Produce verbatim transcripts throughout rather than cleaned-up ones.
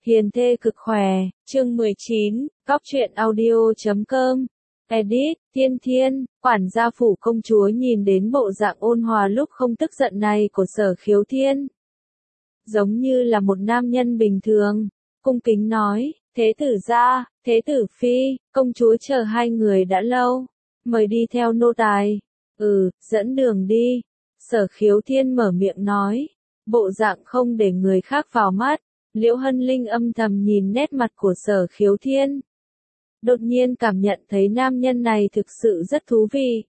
Hiền thê cực khỏe, chương mười chín, cóc truyện audio chấm com. Edit, Thiên Thiên, quản gia phủ công chúa nhìn đến bộ dạng ôn hòa lúc không tức giận này của Sở Khiếu Thiên. Giống như là một nam nhân bình thường, cung kính nói, thế tử gia, thế tử phi, công chúa chờ hai người đã lâu, mời đi theo nô tài. Ừ, dẫn đường đi. Sở Khiếu Thiên mở miệng nói, bộ dạng không để người khác vào mắt. Liễu Hân Linh âm thầm nhìn nét mặt của Sở Khiếu Thiên. Đột nhiên cảm nhận thấy nam nhân này thực sự rất thú vị.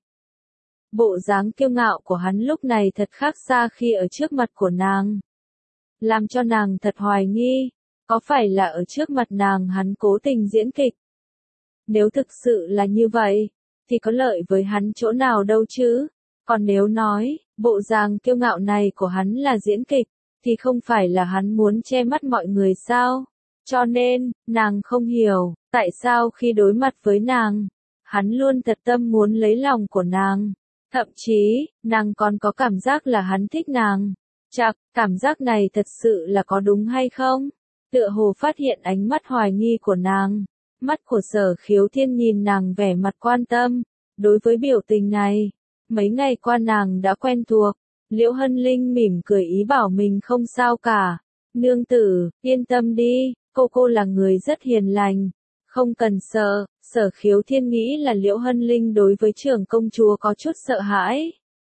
Bộ dáng kiêu ngạo của hắn lúc này thật khác xa khi ở trước mặt của nàng. Làm cho nàng thật hoài nghi, có phải là ở trước mặt nàng hắn cố tình diễn kịch? Nếu thực sự là như vậy, thì có lợi với hắn chỗ nào đâu chứ? Còn nếu nói, bộ dáng kiêu ngạo này của hắn là diễn kịch, thì không phải là hắn muốn che mắt mọi người sao? Cho nên, nàng không hiểu, tại sao khi đối mặt với nàng, hắn luôn thật tâm muốn lấy lòng của nàng. Thậm chí, nàng còn có cảm giác là hắn thích nàng. Chạc, cảm giác này thật sự là có đúng hay không? Tựa hồ phát hiện ánh mắt hoài nghi của nàng. Mắt của Sở Khiếu Thiên nhìn nàng vẻ mặt quan tâm. Đối với biểu tình này, mấy ngày qua nàng đã quen thuộc. Liễu Hân Linh mỉm cười ý bảo mình không sao cả. Nương tử, yên tâm đi, cô cô là người rất hiền lành. Không cần sợ. Sở Khiếu Thiên nghĩ là Liễu Hân Linh đối với trưởng công chúa có chút sợ hãi.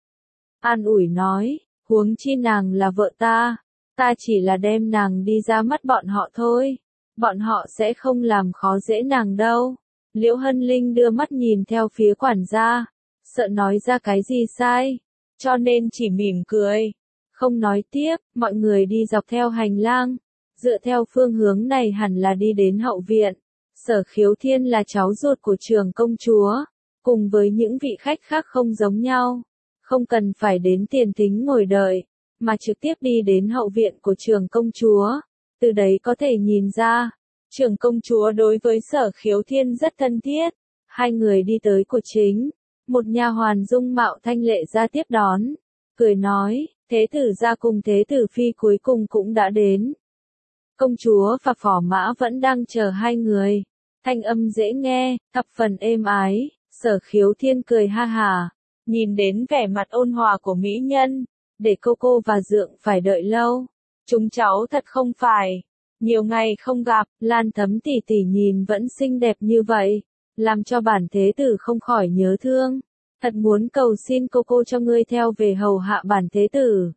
An ủi nói, huống chi nàng là vợ ta. Ta chỉ là đem nàng đi ra mắt bọn họ thôi. Bọn họ sẽ không làm khó dễ nàng đâu. Liễu Hân Linh đưa mắt nhìn theo phía quản gia. Sợ nói ra cái gì sai. Cho nên chỉ mỉm cười. Không nói tiếp, mọi người đi dọc theo hành lang. Dựa theo phương hướng này hẳn là đi đến hậu viện. Sở Khiếu Thiên là cháu ruột của trưởng công chúa. Cùng với những vị khách khác không giống nhau. Không cần phải đến tiền thính ngồi đợi. Mà trực tiếp đi đến hậu viện của trưởng công chúa. Từ đấy có thể nhìn ra. Trưởng công chúa đối với Sở Khiếu Thiên rất thân thiết. Hai người đi tới cột chính. Một nha hoàn dung mạo thanh lệ ra tiếp đón. Cười nói, thế tử gia cùng thế tử phi cuối cùng cũng đã đến. Công chúa và phò mã vẫn đang chờ hai người. Thanh âm dễ nghe, thập phần êm ái. Sở Khiếu Thiên cười ha hà. Nhìn đến vẻ mặt ôn hòa của mỹ nhân. Để cô cô và dượng phải đợi lâu. Chúng cháu thật không phải. Nhiều ngày không gặp, Lan Thấm tỷ tỷ nhìn vẫn xinh đẹp như vậy. Làm cho bản thế tử không khỏi nhớ thương. Thật muốn cầu xin cô cô cho ngươi theo về hầu hạ bản thế tử.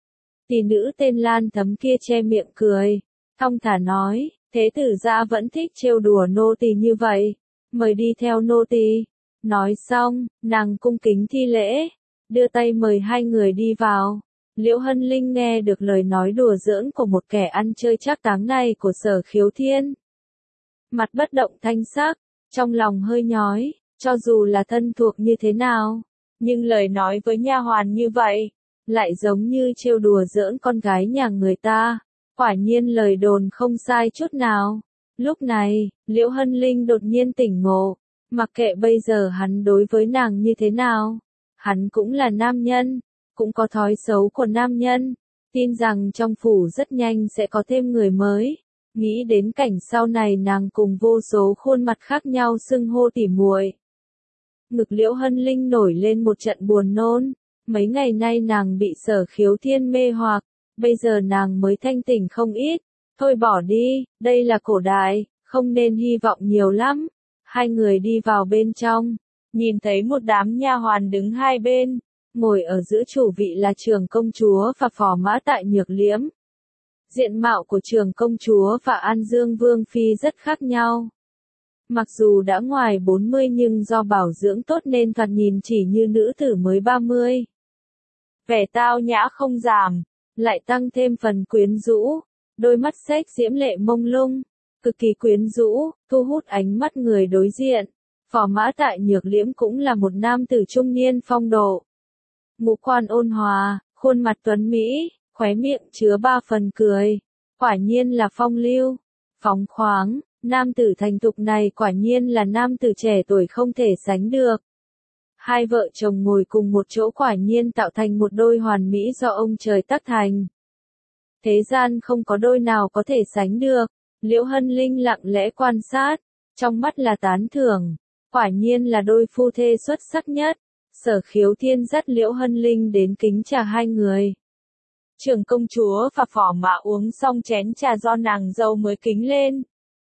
Tỷ nữ tên Lan Thấm kia che miệng cười. Thong thả nói, thế tử gia vẫn thích trêu đùa nô tỳ như vậy. Mời đi theo nô tỳ. Nói xong, nàng cung kính thi lễ. Đưa tay mời hai người đi vào. Liễu Hân Linh nghe được lời nói đùa giỡn của một kẻ ăn chơi trác táng này của Sở Khiếu Thiên. Mặt bất động thanh sắc. Trong lòng hơi nhói, cho dù là thân thuộc như thế nào, nhưng lời nói với nha hoàn như vậy, lại giống như trêu đùa giỡn con gái nhà người ta. Quả nhiên lời đồn không sai chút nào. Lúc này, Liễu Hân Linh đột nhiên tỉnh ngộ, mặc kệ bây giờ hắn đối với nàng như thế nào, hắn cũng là nam nhân, cũng có thói xấu của nam nhân, tin rằng trong phủ rất nhanh sẽ có thêm người mới. Nghĩ đến cảnh sau này nàng cùng vô số khuôn mặt khác nhau xưng hô tỉ muội. Ngực Liễu Hân Linh nổi lên một trận buồn nôn. Mấy ngày nay nàng bị Sở Khiếu Thiên mê hoặc, bây giờ nàng mới thanh tỉnh không ít. Thôi bỏ đi, đây là cổ đại, không nên hy vọng nhiều lắm. Hai người đi vào bên trong, nhìn thấy một đám nha hoàn đứng hai bên, ngồi ở giữa chủ vị là trưởng công chúa và phò mã Tại Nhược Liễm. Diện mạo của trưởng công chúa và An Dương Vương Phi rất khác nhau. Mặc dù đã ngoài bốn mươi nhưng do bảo dưỡng tốt nên thoạt nhìn chỉ như nữ tử mới ba mươi. Vẻ tao nhã không giảm, lại tăng thêm phần quyến rũ, đôi mắt xếch diễm lệ mông lung, cực kỳ quyến rũ, thu hút ánh mắt người đối diện. Phò mã Tại Nhược Liễm cũng là một nam tử trung niên phong độ. Ngũ quan ôn hòa, khuôn mặt tuấn mỹ. Khóe miệng chứa ba phần cười, quả nhiên là phong lưu, phóng khoáng, nam tử thành thục này quả nhiên là nam tử trẻ tuổi không thể sánh được. Hai vợ chồng ngồi cùng một chỗ quả nhiên tạo thành một đôi hoàn mỹ do ông trời tác thành. Thế gian không có đôi nào có thể sánh được, Liễu Hân Linh lặng lẽ quan sát, trong mắt là tán thưởng, quả nhiên là đôi phu thê xuất sắc nhất. Sở Khiếu Thiên dắt Liễu Hân Linh đến kính trà hai người. Trưởng công chúa và Phò Mã uống xong chén trà do nàng dâu mới kính lên.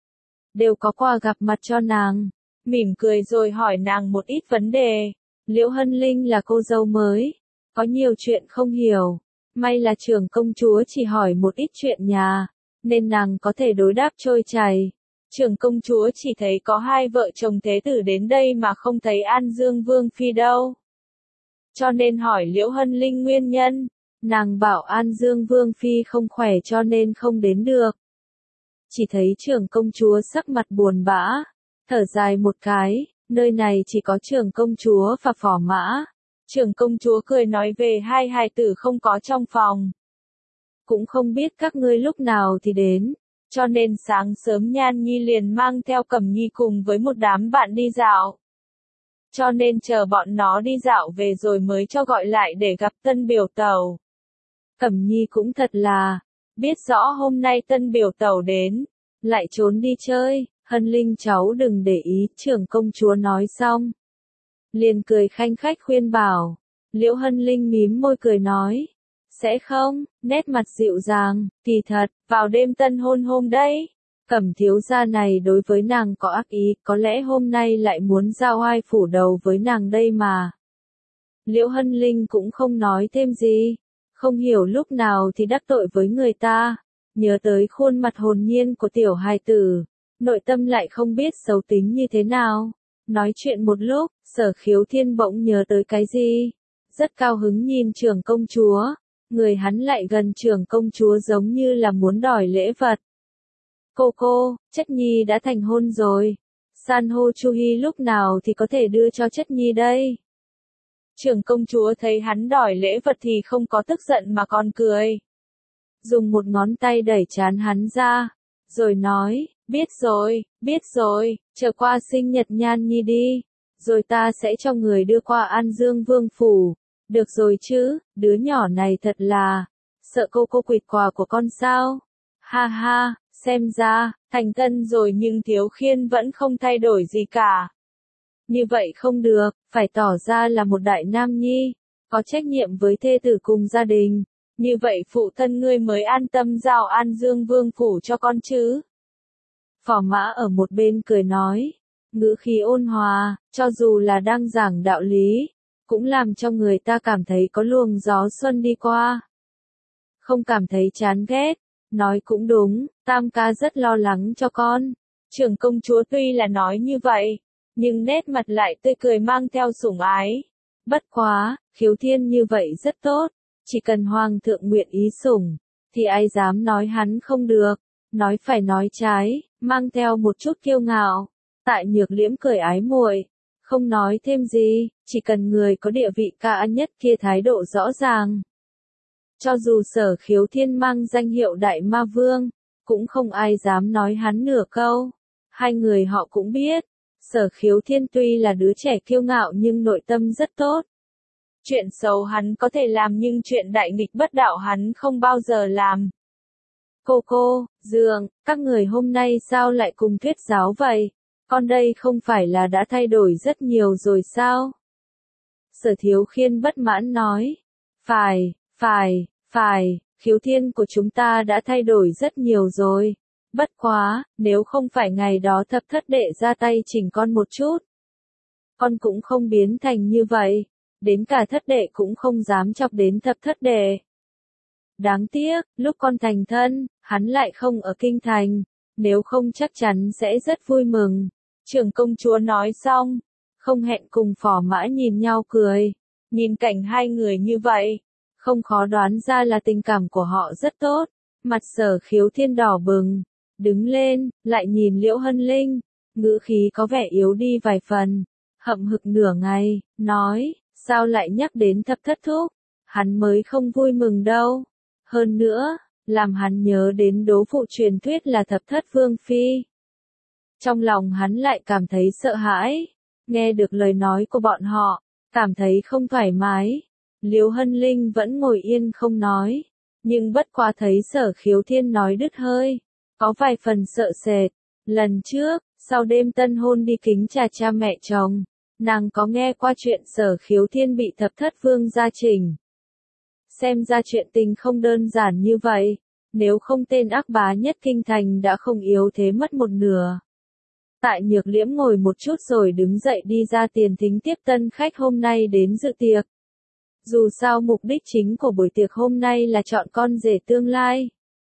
Đều có quà gặp mặt cho nàng, mỉm cười rồi hỏi nàng một ít vấn đề. Liễu Hân Linh là cô dâu mới, có nhiều chuyện không hiểu, may là trưởng công chúa chỉ hỏi một ít chuyện nhà, nên nàng có thể đối đáp trôi chảy. Trưởng công chúa chỉ thấy có hai vợ chồng thế tử đến đây mà không thấy An Dương Vương Phi đâu. Cho nên hỏi Liễu Hân Linh nguyên nhân, nàng bảo An Dương Vương Phi không khỏe cho nên không đến được. Chỉ thấy trưởng công chúa sắc mặt buồn bã, thở dài một cái, nơi này chỉ có trưởng công chúa và Phò Mã. Trưởng công chúa cười nói về hai hài tử không có trong phòng. Cũng không biết các ngươi lúc nào thì đến, cho nên sáng sớm Nhan Nhi liền mang theo Cẩm Nhi cùng với một đám bạn đi dạo. Cho nên chờ bọn nó đi dạo về rồi mới cho gọi lại để gặp tân biểu tẩu. Cẩm Nhi cũng thật là, biết rõ hôm nay tân biểu tẩu đến, lại trốn đi chơi. Hân Linh cháu đừng để ý, trưởng công chúa nói xong. Liền cười khanh khách khuyên bảo. Liễu Hân Linh mím môi cười nói. Sẽ không, nét mặt dịu dàng, kỳ thật, vào đêm tân hôn hôm đấy. Cẩm thiếu gia này đối với nàng có ác ý, có lẽ hôm nay lại muốn giao oai phủ đầu với nàng đây mà. Liễu Hân Linh cũng không nói thêm gì, không hiểu lúc nào thì đắc tội với người ta, nhớ tới khuôn mặt hồn nhiên của tiểu hài tử, nội tâm lại không biết xấu tính như thế nào. Nói chuyện một lúc, Sở Khiếu Thiên bỗng nhớ tới cái gì, rất cao hứng nhìn trưởng công chúa, người hắn lại gần trưởng công chúa giống như là muốn đòi lễ vật. Cô cô, Chất Nhi đã thành hôn rồi. San hô Chu Hi lúc nào thì có thể đưa cho Chất Nhi đây? Trưởng công chúa thấy hắn đòi lễ vật thì không có tức giận mà còn cười. Dùng một ngón tay đẩy trán hắn ra, rồi nói, biết rồi, biết rồi, chờ qua sinh nhật Nhan Nhi đi, rồi ta sẽ cho người đưa qua An Dương Vương Phủ. Được rồi chứ, đứa nhỏ này thật là, sợ cô cô quỵt quà của con sao? Ha ha. Xem ra, thành thân rồi nhưng Thiếu Khiên vẫn không thay đổi gì cả. Như vậy không được, phải tỏ ra là một đại nam nhi, có trách nhiệm với thê tử cùng gia đình. Như vậy phụ thân ngươi mới an tâm giao An Dương Vương Phủ cho con chứ. Phò Mã ở một bên cười nói, ngữ khí ôn hòa, cho dù là đang giảng đạo lý, cũng làm cho người ta cảm thấy có luồng gió xuân đi qua. Không cảm thấy chán ghét. Nói cũng đúng, Tam ca rất lo lắng cho con. Trưởng công chúa tuy là nói như vậy, nhưng nét mặt lại tươi cười mang theo sủng ái. Bất quá, Khiếu Thiên như vậy rất tốt, chỉ cần hoàng thượng nguyện ý sủng, thì ai dám nói hắn không được, nói phải nói trái, mang theo một chút kiêu ngạo. Tại Nhược Liễm cười ái muội, không nói thêm gì, chỉ cần người có địa vị cao nhất kia thái độ rõ ràng. Cho dù Sở Khiếu Thiên mang danh hiệu Đại Ma Vương, cũng không ai dám nói hắn nửa câu. Hai người họ cũng biết, Sở Khiếu Thiên tuy là đứa trẻ kiêu ngạo nhưng nội tâm rất tốt. Chuyện xấu hắn có thể làm nhưng chuyện đại nghịch bất đạo hắn không bao giờ làm. Cô cô, Dượng, các người hôm nay sao lại cùng thuyết giáo vậy? Con đây không phải là đã thay đổi rất nhiều rồi sao? Sở Thiếu Khiên bất mãn nói. Phải. Phải, phải, Khiếu Thiên của chúng ta đã thay đổi rất nhiều rồi. Bất quá, nếu không phải ngày đó thập thất đệ ra tay chỉnh con một chút, con cũng không biến thành như vậy, đến cả thất đệ cũng không dám chọc đến thập thất đệ. Đáng tiếc, lúc con thành thân, hắn lại không ở kinh thành, nếu không chắc chắn sẽ rất vui mừng. Trưởng công chúa nói xong, không hẹn cùng Phò Mã nhìn nhau cười, nhìn cảnh hai người như vậy. Không khó đoán ra là tình cảm của họ rất tốt. Mặt Sở Khiếu Thiên đỏ bừng, đứng lên, lại nhìn Liễu Hân Linh, ngữ khí có vẻ yếu đi vài phần, hậm hực nửa ngày, nói, sao lại nhắc đến thập thất thúc, hắn mới không vui mừng đâu. Hơn nữa, làm hắn nhớ đến đố phụ truyền thuyết là thập thất vương phi. Trong lòng hắn lại cảm thấy sợ hãi, nghe được lời nói của bọn họ, cảm thấy không thoải mái. Liễu Hân Linh vẫn ngồi yên không nói, nhưng bất quá thấy Sở Khiếu Thiên nói đứt hơi, có vài phần sợ sệt. Lần trước, sau đêm tân hôn đi kính trà cha mẹ chồng, nàng có nghe qua chuyện Sở Khiếu Thiên bị thập thất vương gia chỉnh. Xem ra chuyện tình không đơn giản như vậy, nếu không tên ác bá nhất kinh thành đã không yếu thế mất một nửa. Tại Nhược Liễm ngồi một chút rồi đứng dậy đi ra tiền thính tiếp tân khách hôm nay đến dự tiệc. Dù sao mục đích chính của buổi tiệc hôm nay là chọn con rể tương lai.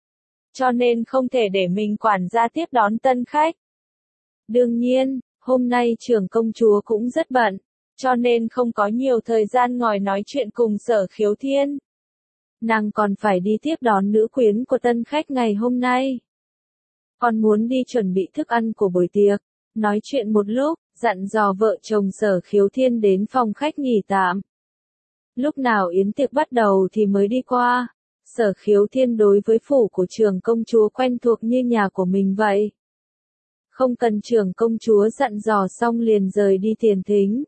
Cho nên không thể để mình quản gia tiếp đón tân khách. Đương nhiên, hôm nay trưởng công chúa cũng rất bận, cho nên không có nhiều thời gian ngồi nói chuyện cùng Sở Khiếu Thiên. Nàng còn phải đi tiếp đón nữ quyến của tân khách ngày hôm nay. Còn muốn đi chuẩn bị thức ăn của buổi tiệc, nói chuyện một lúc, dặn dò vợ chồng Sở Khiếu Thiên đến phòng khách nghỉ tạm. Lúc nào yến tiệc bắt đầu thì mới đi qua. Sở Khiếu Thiên đối với phủ của trưởng công chúa quen thuộc như nhà của mình vậy. Không cần trưởng công chúa dặn dò xong liền rời đi tiền thính.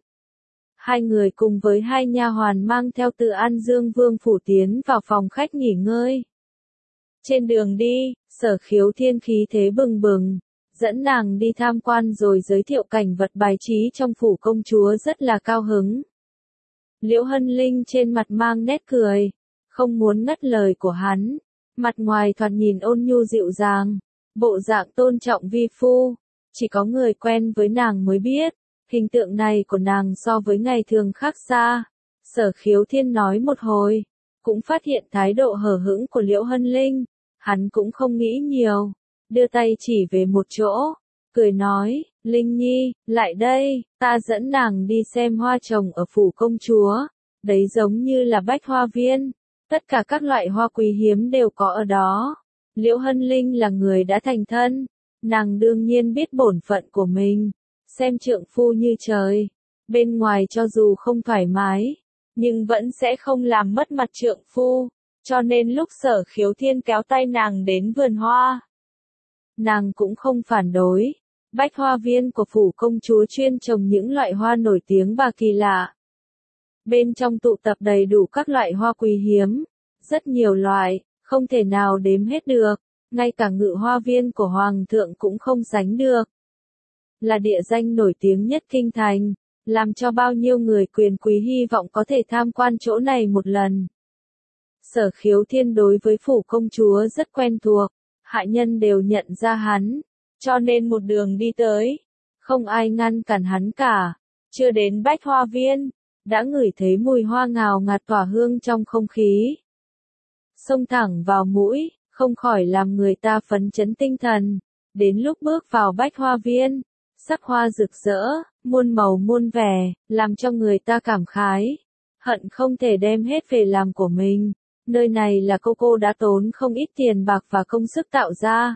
Hai người cùng với hai nha hoàn mang theo từ An Dương Vương phủ tiến vào phòng khách nghỉ ngơi. Trên đường đi, Sở Khiếu Thiên khí thế bừng bừng, dẫn nàng đi tham quan rồi giới thiệu cảnh vật bài trí trong phủ công chúa rất là cao hứng. Liễu Hân Linh trên mặt mang nét cười, không muốn ngắt lời của hắn, mặt ngoài thoạt nhìn ôn nhu dịu dàng, bộ dạng tôn trọng vi phu, chỉ có người quen với nàng mới biết, hình tượng này của nàng so với ngày thường khác xa. Sở Khiếu Thiên nói một hồi, cũng phát hiện thái độ hờ hững của Liễu Hân Linh, hắn cũng không nghĩ nhiều, đưa tay chỉ về một chỗ, cười nói, Linh Nhi, lại đây, ta dẫn nàng đi xem hoa trồng ở phủ công chúa, đấy giống như là bách hoa viên, tất cả các loại hoa quý hiếm đều có ở đó. Liễu Hân Linh là người đã thành thân, nàng đương nhiên biết bổn phận của mình, xem trượng phu như trời, bên ngoài cho dù không thoải mái, nhưng vẫn sẽ không làm mất mặt trượng phu, cho nên lúc Sở Khiếu Thiên kéo tay nàng đến vườn hoa, nàng cũng không phản đối. Bách hoa viên của phủ công chúa chuyên trồng những loại hoa nổi tiếng và kỳ lạ. Bên trong tụ tập đầy đủ các loại hoa quý hiếm, rất nhiều loại, không thể nào đếm hết được, ngay cả ngự hoa viên của Hoàng thượng cũng không sánh được. Là địa danh nổi tiếng nhất kinh thành, làm cho bao nhiêu người quyền quý hy vọng có thể tham quan chỗ này một lần. Sở Khiếu Thiên đối với phủ công chúa rất quen thuộc, hạ nhân đều nhận ra hắn. Cho nên một đường đi tới, không ai ngăn cản hắn cả, chưa đến bách hoa viên, đã ngửi thấy mùi hoa ngào ngạt tỏa hương trong không khí. Xông thẳng vào mũi, không khỏi làm người ta phấn chấn tinh thần, đến lúc bước vào bách hoa viên, sắc hoa rực rỡ, muôn màu muôn vẻ, làm cho người ta cảm khái, hận không thể đem hết về làm của mình, nơi này là cô cô đã tốn không ít tiền bạc và công sức tạo ra.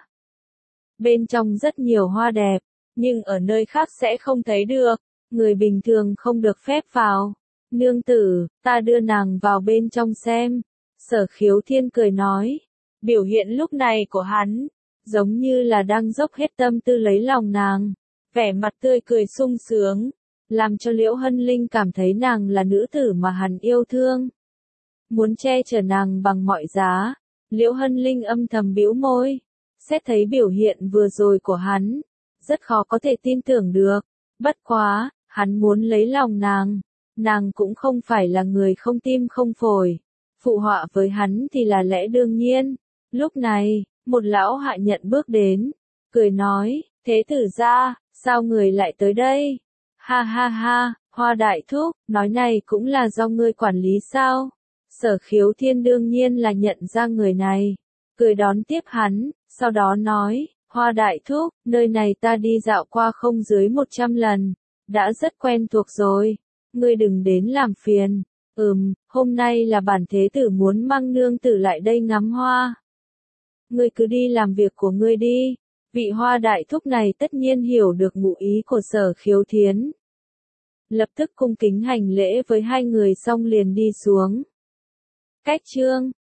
Bên trong rất nhiều hoa đẹp, nhưng ở nơi khác sẽ không thấy được, người bình thường không được phép vào. Nương tử, ta đưa nàng vào bên trong xem. Sở Khiếu Thiên cười nói, biểu hiện lúc này của hắn, giống như là đang dốc hết tâm tư lấy lòng nàng, vẻ mặt tươi cười sung sướng, làm cho Liễu Hân Linh cảm thấy nàng là nữ tử mà hắn yêu thương. Muốn che chở nàng bằng mọi giá, Liễu Hân Linh âm thầm bĩu môi. Xét thấy biểu hiện vừa rồi của hắn, rất khó có thể tin tưởng được, bất quá, hắn muốn lấy lòng nàng, nàng cũng không phải là người không tim không phổi, phụ họa với hắn thì là lẽ đương nhiên. Lúc này, một lão hạ nhận bước đến, cười nói, thế tử gia, sao người lại tới đây? Ha ha ha, Hoa đại thúc, nói này cũng là do ngươi quản lý sao? Sở Khiếu Thiên đương nhiên là nhận ra người này, cười đón tiếp hắn. Sau đó nói, Hoa đại thúc, nơi này ta đi dạo qua không dưới một trăm lần, đã rất quen thuộc rồi, ngươi đừng đến làm phiền. Ừm, hôm nay là bản thế tử muốn mang nương tử lại đây ngắm hoa. Ngươi cứ đi làm việc của ngươi đi. Vị Hoa đại thúc này tất nhiên hiểu được ngụ ý của Sở Khiếu Thiên. Lập tức cung kính hành lễ với hai người xong liền đi xuống. Cách chương